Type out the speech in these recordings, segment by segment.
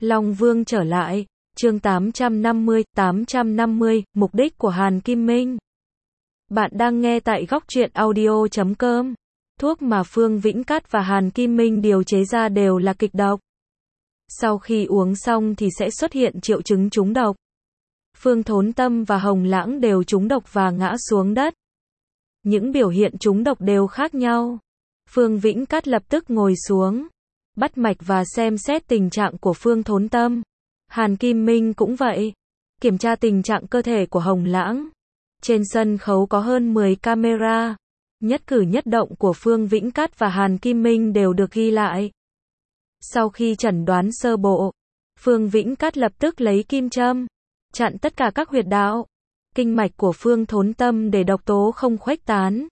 Long Vương trở lại, chương 850, mục đích của Hàn Kim Minh. Bạn đang nghe tại góc truyện audio.com. Thuốc mà Phương Vĩnh Cát và Hàn Kim Minh điều chế ra đều là kịch độc. Sau khi uống xong thì sẽ xuất hiện triệu chứng trúng độc. Phương Thốn Tâm và Hồng Lãng đều trúng độc và ngã xuống đất. Những biểu hiện trúng độc đều khác nhau. Phương Vĩnh Cát lập tức ngồi xuống, bắt mạch và xem xét tình trạng của Phương Thốn Tâm. Hàn Kim Minh cũng vậy, kiểm tra tình trạng cơ thể của Hồng Lãng. Trên sân khấu có hơn 10 camera, nhất cử nhất động của Phương Vĩnh Cát và Hàn Kim Minh đều được ghi lại. Sau khi chẩn đoán sơ bộ, Phương Vĩnh Cát lập tức lấy kim châm, chặn tất cả các huyệt đạo, kinh mạch của Phương Thốn Tâm để độc tố không khuếch tán.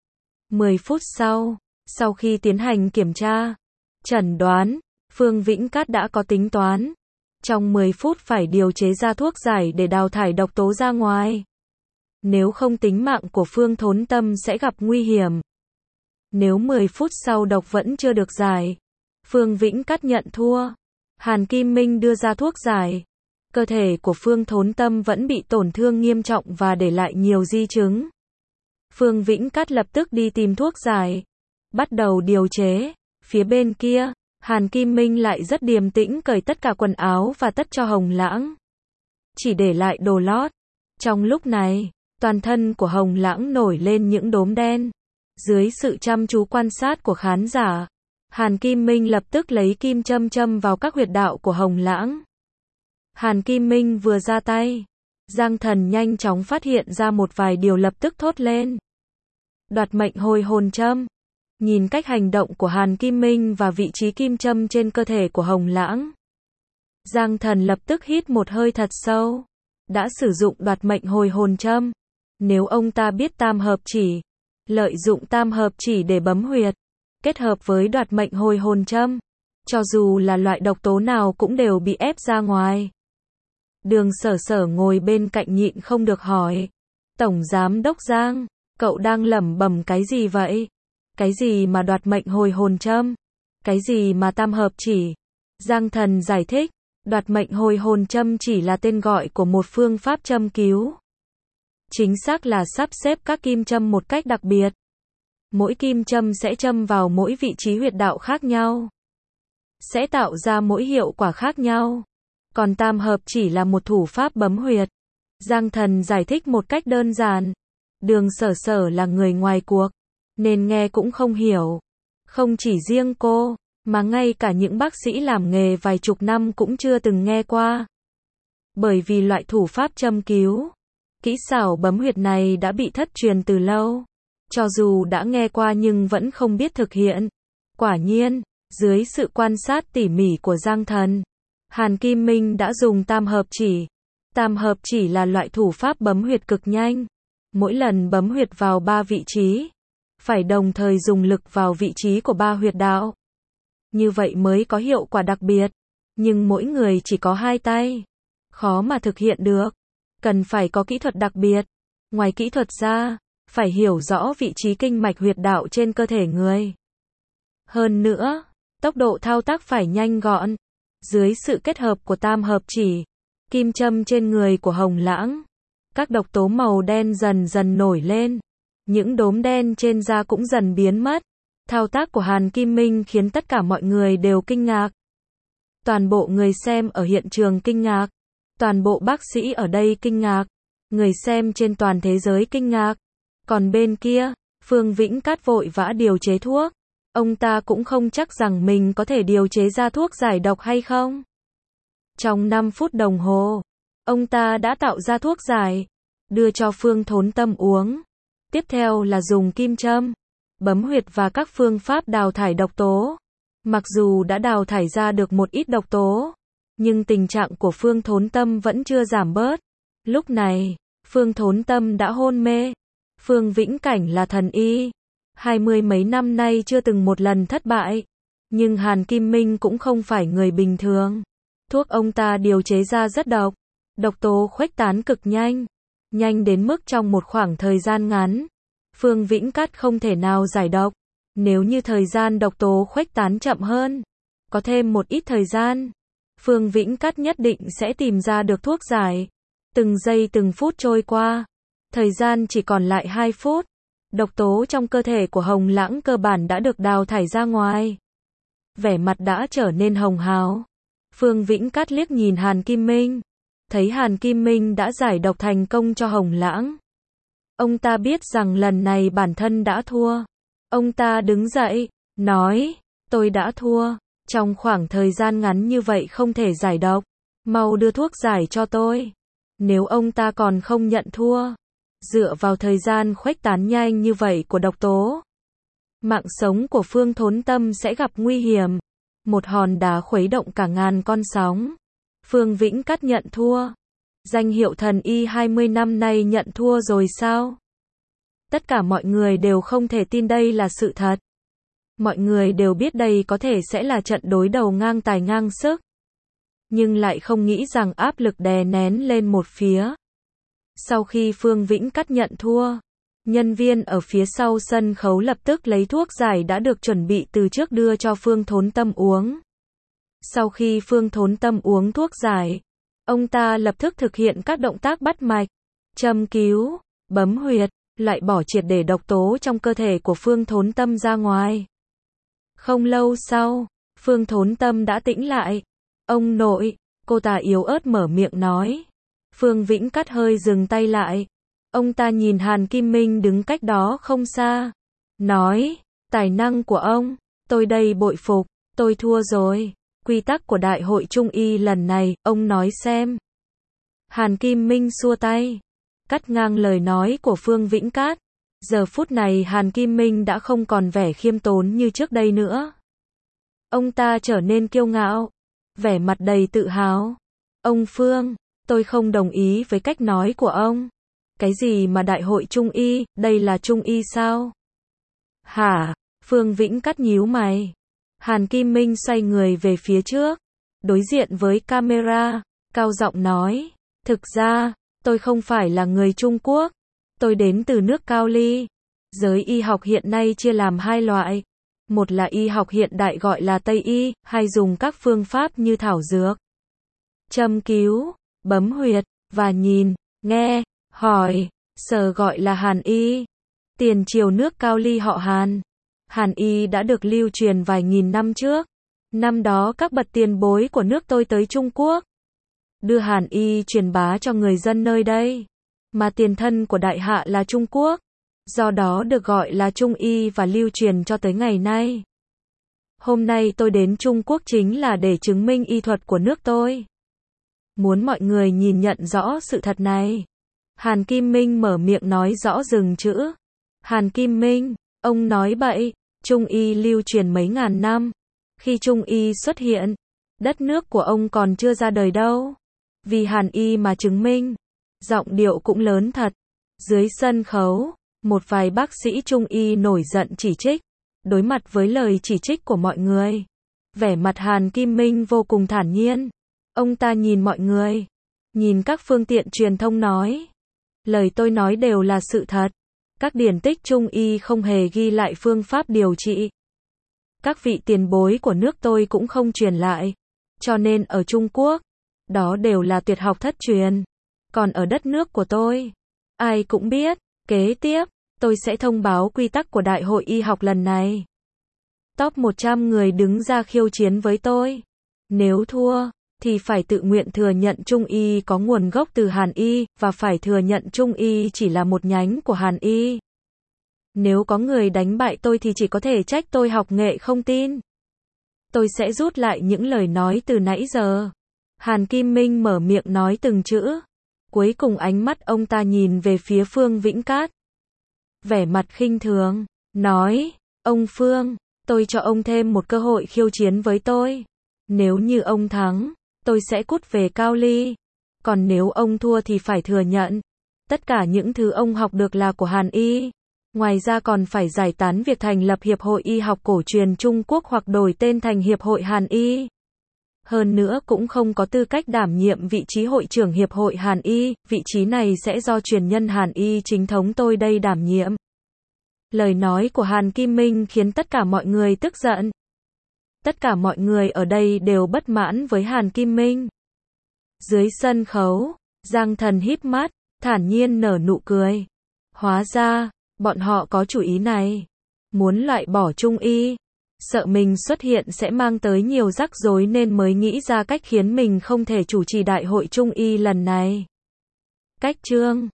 10 phút sau khi tiến hành kiểm tra, chẩn đoán, Phương Vĩnh Cát đã có tính toán. Trong 10 phút phải điều chế ra thuốc giải để đào thải độc tố ra ngoài. Nếu không tính mạng của Phương Thốn Tâm sẽ gặp nguy hiểm. Nếu 10 phút sau độc vẫn chưa được giải, Phương Vĩnh Cát nhận thua. Hàn Kim Minh đưa ra thuốc giải. Cơ thể của Phương Thốn Tâm vẫn bị tổn thương nghiêm trọng và để lại nhiều di chứng. Phương Vĩnh Cát lập tức đi tìm thuốc giải, bắt đầu điều chế. Phía bên kia, Hàn Kim Minh lại rất điềm tĩnh cởi tất cả quần áo và tất cho Hồng Lãng, chỉ để lại đồ lót. Trong lúc này, toàn thân của Hồng Lãng nổi lên những đốm đen. Dưới sự chăm chú quan sát của khán giả, Hàn Kim Minh lập tức lấy kim châm châm vào các huyệt đạo của Hồng Lãng. Hàn Kim Minh vừa ra tay, Giang Thần nhanh chóng phát hiện ra một vài điều, lập tức thốt lên. Đoạt mệnh hồi hồn châm. Nhìn cách hành động của Hàn Kim Minh và vị trí kim châm trên cơ thể của Hồng Lãng, Giang Thần lập tức hít một hơi thật sâu. Đã sử dụng đoạt mệnh hồi hồn châm, nếu ông ta biết tam hợp chỉ, lợi dụng tam hợp chỉ để bấm huyệt, kết hợp với đoạt mệnh hồi hồn châm, cho dù là loại độc tố nào cũng đều bị ép ra ngoài. Đường Sở Sở ngồi bên cạnh nhịn không được hỏi. Tổng Giám Đốc Giang, cậu đang lẩm bẩm cái gì vậy? Cái gì mà đoạt mệnh hồi hồn châm? Cái gì mà tam hợp chỉ? Giang Thần giải thích, đoạt mệnh hồi hồn châm chỉ là tên gọi của một phương pháp châm cứu. Chính xác là sắp xếp các kim châm một cách đặc biệt. Mỗi kim châm sẽ châm vào mỗi vị trí huyệt đạo khác nhau, sẽ tạo ra mỗi hiệu quả khác nhau. Còn tam hợp chỉ là một thủ pháp bấm huyệt. Giang Thần giải thích một cách đơn giản. Đường Sở Sở là người ngoài cuộc, nên nghe cũng không hiểu. Không chỉ riêng cô, mà ngay cả những bác sĩ làm nghề vài chục năm cũng chưa từng nghe qua. Bởi vì loại thủ pháp châm cứu, kỹ xảo bấm huyệt này đã bị thất truyền từ lâu. Cho dù đã nghe qua nhưng vẫn không biết thực hiện. Quả nhiên, dưới sự quan sát tỉ mỉ của Giang Thần, Hàn Kim Minh đã dùng tam hợp chỉ. Tam hợp chỉ là loại thủ pháp bấm huyệt cực nhanh. Mỗi lần bấm huyệt vào 3 vị trí, phải đồng thời dùng lực vào vị trí của 3 huyệt đạo. Như vậy mới có hiệu quả đặc biệt. Nhưng mỗi người chỉ có 2 tay, khó mà thực hiện được. Cần phải có kỹ thuật đặc biệt. Ngoài kỹ thuật ra, phải hiểu rõ vị trí kinh mạch huyệt đạo trên cơ thể người. Hơn nữa, tốc độ thao tác phải nhanh gọn. Dưới sự kết hợp của tam hợp chỉ, kim châm trên người của Hồng Lãng, các độc tố màu đen dần dần nổi lên. Những đốm đen trên da cũng dần biến mất. Thao tác của Hàn Kim Minh khiến tất cả mọi người đều kinh ngạc. Toàn bộ người xem ở hiện trường kinh ngạc. Toàn bộ bác sĩ ở đây kinh ngạc. Người xem trên toàn thế giới kinh ngạc. Còn bên kia, Phương Vĩnh Cát vội vã điều chế thuốc. Ông ta cũng không chắc rằng mình có thể điều chế ra thuốc giải độc hay không. Trong 5 phút đồng hồ, ông ta đã tạo ra thuốc giải, đưa cho Phương Thốn Tâm uống. Tiếp theo là dùng kim châm, bấm huyệt và các phương pháp đào thải độc tố. Mặc dù đã đào thải ra được một ít độc tố, nhưng tình trạng của Phương Thốn Tâm vẫn chưa giảm bớt. Lúc này, Phương Thốn Tâm đã hôn mê. Phương Vĩnh Cảnh là thần y, 20 mấy năm nay chưa từng một lần thất bại. Nhưng Hàn Kim Minh cũng không phải người bình thường. Thuốc ông ta điều chế ra rất độc. Độc tố khuếch tán cực nhanh. Nhanh đến mức trong một khoảng thời gian ngắn, Phương Vĩnh Cát không thể nào giải độc. Nếu như thời gian độc tố khuếch tán chậm hơn, có thêm một ít thời gian, Phương Vĩnh Cát nhất định sẽ tìm ra được thuốc giải. Từng giây từng phút trôi qua. Thời gian chỉ còn lại 2 phút. Độc tố trong cơ thể của Hồng Lãng cơ bản đã được đào thải ra ngoài. Vẻ mặt đã trở nên hồng hào. Phương Vĩnh Cát liếc nhìn Hàn Kim Minh. Thấy Hàn Kim Minh đã giải độc thành công cho Hồng Lãng. Ông ta biết rằng lần này bản thân đã thua. Ông ta đứng dậy, nói, tôi đã thua. Trong khoảng thời gian ngắn như vậy không thể giải độc. Mau đưa thuốc giải cho tôi. Nếu ông ta còn không nhận thua, dựa vào thời gian khuếch tán nhanh như vậy của độc tố, mạng sống của Phương Thốn Tâm sẽ gặp nguy hiểm. Một hòn đá khuấy động cả ngàn con sóng. Phương Vĩnh Cát nhận thua. Danh hiệu thần y 20 năm nay nhận thua rồi sao? Tất cả mọi người đều không thể tin đây là sự thật. Mọi người đều biết đây có thể sẽ là trận đối đầu ngang tài ngang sức. Nhưng lại không nghĩ rằng áp lực đè nén lên một phía. Sau khi Phương Vĩnh Cát nhận thua, nhân viên ở phía sau sân khấu lập tức lấy thuốc giải đã được chuẩn bị từ trước đưa cho Phương Thốn Tâm uống. Sau khi Phương Thốn Tâm uống thuốc giải, ông ta lập tức thực hiện các động tác bắt mạch, châm cứu, bấm huyệt, loại bỏ triệt để độc tố trong cơ thể của Phương Thốn Tâm ra ngoài. Không lâu sau, Phương Thốn Tâm đã tĩnh lại. Ông nội, cô ta yếu ớt mở miệng nói. Phương Vĩnh Cát hơi dừng tay lại. Ông ta nhìn Hàn Kim Minh đứng cách đó không xa. Nói, tài năng của ông, tôi đây bội phục, tôi thua rồi. Quy tắc của Đại hội Trung y lần này, ông nói xem. Hàn Kim Minh xua tay, cắt ngang lời nói của Phương Vĩnh Cát. Giờ phút này Hàn Kim Minh đã không còn vẻ khiêm tốn như trước đây nữa. Ông ta trở nên kiêu ngạo, vẻ mặt đầy tự hào. Ông Phương, tôi không đồng ý với cách nói của ông. Cái gì mà Đại hội Trung y, đây là Trung y sao? Hả? Phương Vĩnh Cát nhíu mày. Hàn Kim Minh xoay người về phía trước, đối diện với camera, cao giọng nói, thực ra, tôi không phải là người Trung Quốc, tôi đến từ nước Cao Ly. Giới y học hiện nay chia làm hai loại, một là y học hiện đại gọi là Tây y, hay dùng các phương pháp như thảo dược, châm cứu, bấm huyệt, và nhìn, nghe, hỏi, sờ gọi là Hàn y. Tiền triều nước Cao Ly họ Hàn. Hàn y đã được lưu truyền vài nghìn năm trước. Năm đó các bậc tiền bối của nước tôi tới Trung Quốc, đưa Hàn y truyền bá cho người dân nơi đây. Mà tiền thân của đại hạ là Trung Quốc, do đó được gọi là Trung y và lưu truyền cho tới ngày nay. Hôm nay tôi đến Trung Quốc chính là để chứng minh y thuật của nước tôi. Muốn mọi người nhìn nhận rõ sự thật này. Hàn Kim Minh mở miệng nói rõ dừng chữ. Hàn Kim Minh, ông nói bậy. Trung y lưu truyền mấy ngàn năm. Khi Trung y xuất hiện, đất nước của ông còn chưa ra đời đâu. Vì Hàn y mà chứng minh. Giọng điệu cũng lớn thật. Dưới sân khấu, một vài bác sĩ Trung y nổi giận chỉ trích. Đối mặt với lời chỉ trích của mọi người, vẻ mặt Hàn Kim Minh vô cùng thản nhiên. Ông ta nhìn mọi người, nhìn các phương tiện truyền thông nói. Lời tôi nói đều là sự thật. Các điển tích Trung y không hề ghi lại phương pháp điều trị. Các vị tiền bối của nước tôi cũng không truyền lại. Cho nên ở Trung Quốc, đó đều là tuyệt học thất truyền. Còn ở đất nước của tôi, ai cũng biết. Kế tiếp, tôi sẽ thông báo quy tắc của Đại hội y học lần này. Top 100 người đứng ra khiêu chiến với tôi. Nếu thua, thì phải tự nguyện thừa nhận Trung y có nguồn gốc từ Hàn y, và phải thừa nhận Trung y chỉ là một nhánh của Hàn y. Nếu có người đánh bại tôi thì chỉ có thể trách tôi học nghệ không tin. Tôi sẽ rút lại những lời nói từ nãy giờ. Hàn Kim Minh mở miệng nói từng chữ. Cuối cùng ánh mắt ông ta nhìn về phía Phương Vĩnh Cát. Vẻ mặt khinh thường, nói, ông Phương, tôi cho ông thêm một cơ hội khiêu chiến với tôi. Nếu như ông thắng, tôi sẽ cút về Cao Ly. Còn nếu ông thua thì phải thừa nhận. Tất cả những thứ ông học được là của Hàn y. Ngoài ra còn phải giải tán việc thành lập Hiệp hội Y học cổ truyền Trung Quốc hoặc đổi tên thành Hiệp hội Hàn y. Hơn nữa cũng không có tư cách đảm nhiệm vị trí hội trưởng Hiệp hội Hàn y, vị trí này sẽ do truyền nhân Hàn y chính thống tôi đây đảm nhiệm. Lời nói của Hàn Kim Minh khiến tất cả mọi người tức giận. Tất cả mọi người ở đây đều bất mãn với Hàn Kim Minh. Dưới sân khấu, Giang Thần híp mắt, thản nhiên nở nụ cười. Hóa ra, bọn họ có chủ ý này. Muốn loại bỏ Trung Y. Sợ mình xuất hiện sẽ mang tới nhiều rắc rối nên mới nghĩ ra cách khiến mình không thể chủ trì đại hội Trung Y lần này. Cách chương